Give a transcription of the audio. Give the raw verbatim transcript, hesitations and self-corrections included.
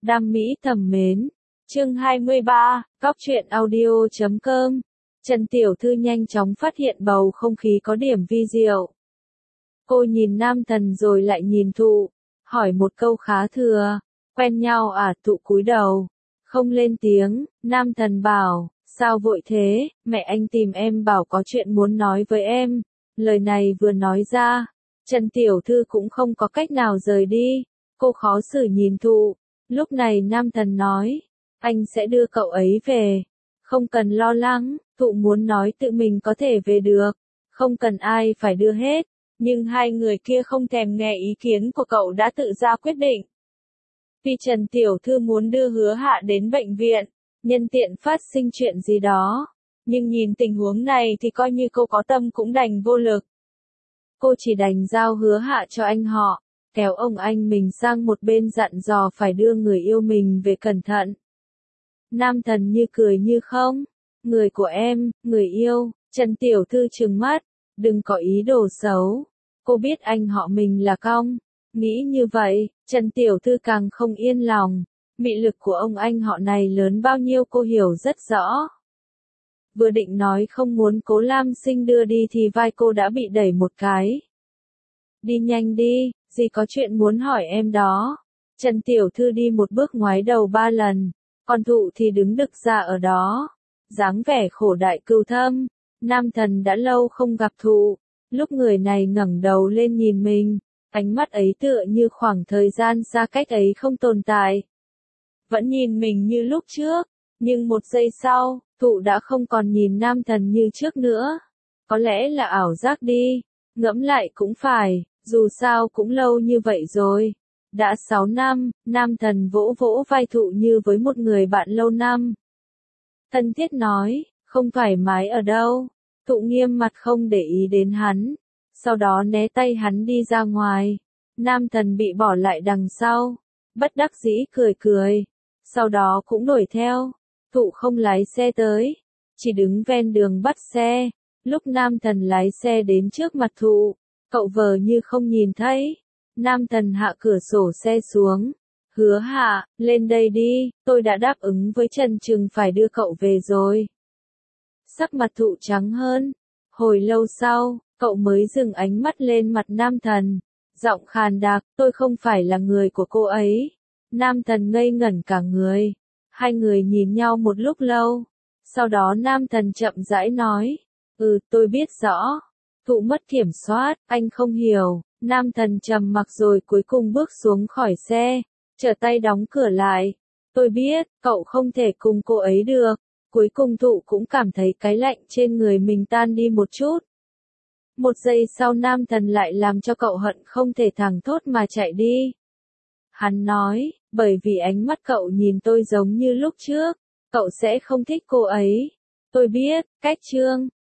Đam mỹ thầm mến. Chương hai mươi ba, Góc truyện audio chấm com. Trần Tiểu Thư nhanh chóng phát hiện bầu không khí có điểm vi diệu. Cô nhìn Nam Thần rồi lại nhìn Thụ, hỏi một câu khá thừa, quen nhau à? Thụ cúi đầu, không lên tiếng. Nam Thần bảo, sao vội thế, mẹ anh tìm em bảo có chuyện muốn nói với em. Lời này vừa nói ra, Trần Tiểu Thư cũng không có cách nào rời đi, cô khó xử nhìn Thụ. Lúc này Nam Thần nói, anh sẽ đưa cậu ấy về, không cần lo lắng. Thụ muốn nói tự mình có thể về được, không cần ai phải đưa hết, nhưng hai người kia không thèm nghe ý kiến của cậu đã tự ra quyết định. Vì Trần Tiểu Thư muốn đưa Hứa Hạ đến bệnh viện, nhân tiện phát sinh chuyện gì đó, nhưng nhìn tình huống này thì coi như cô có tâm cũng đành vô lực. Cô chỉ đành giao Hứa Hạ cho anh họ, kéo ông anh mình sang một bên dặn dò phải đưa người yêu mình về cẩn thận. Nam Thần như cười như không, người của em, người yêu. Trần Tiểu Thư trừng mắt, đừng có ý đồ xấu. Cô biết anh họ mình là cong. Nghĩ như vậy, Trần Tiểu Thư càng không yên lòng. Mị lực của ông anh họ này lớn bao nhiêu cô hiểu rất rõ. Vừa định nói không muốn Cố Lam Sinh đưa đi thì vai cô đã bị đẩy một cái. Đi nhanh đi, dì có chuyện muốn hỏi em đó. Trần Tiểu Thư đi một bước ngoái đầu ba lần, còn Thụ thì đứng đực ra ở đó, dáng vẻ khổ đại cừu thâm. Nam Thần đã lâu không gặp Thụ, lúc người này ngẩng đầu lên nhìn mình, ánh mắt ấy tựa như khoảng thời gian xa cách ấy không tồn tại. Vẫn nhìn mình như lúc trước, nhưng một giây sau, Thụ đã không còn nhìn Nam Thần như trước nữa. Có lẽ là ảo giác đi, ngẫm lại cũng phải, dù sao cũng lâu như vậy rồi. Đã sáu năm, Nam Thần vỗ vỗ vai Thụ như với một người bạn lâu năm. Thân thiết nói, không thoải mái ở đâu. Thụ nghiêm mặt không để ý đến hắn, sau đó né tay hắn đi ra ngoài. Nam Thần bị bỏ lại đằng sau, bất đắc dĩ cười cười, sau đó cũng đuổi theo. Thụ không lái xe tới, chỉ đứng ven đường bắt xe. Lúc Nam Thần lái xe đến trước mặt Thụ, cậu vờ như không nhìn thấy. Nam Thần hạ cửa sổ xe xuống. Hứa Hạ, lên đây đi, tôi đã đáp ứng với Trần Trừng phải đưa cậu về rồi. Sắc mặt Thụ trắng hơn. Hồi lâu sau, cậu mới dừng ánh mắt lên mặt Nam Thần. Giọng khàn đặc, tôi không phải là người của cô ấy. Nam Thần ngây ngẩn cả người. Hai người nhìn nhau một lúc lâu. Sau đó Nam Thần chậm rãi nói, ừ, tôi biết rõ. Thụ mất kiểm soát, anh không hiểu. Nam Thần trầm mặc rồi cuối cùng bước xuống khỏi xe, trở tay đóng cửa lại. Tôi biết, cậu không thể cùng cô ấy được. Cuối cùng Thụ cũng cảm thấy cái lạnh trên người mình tan đi một chút. Một giây sau Nam Thần lại làm cho cậu hận không thể thẳng thốt mà chạy đi. Hắn nói, bởi vì ánh mắt cậu nhìn tôi giống như lúc trước, cậu sẽ không thích cô ấy. Tôi biết, cách Trương.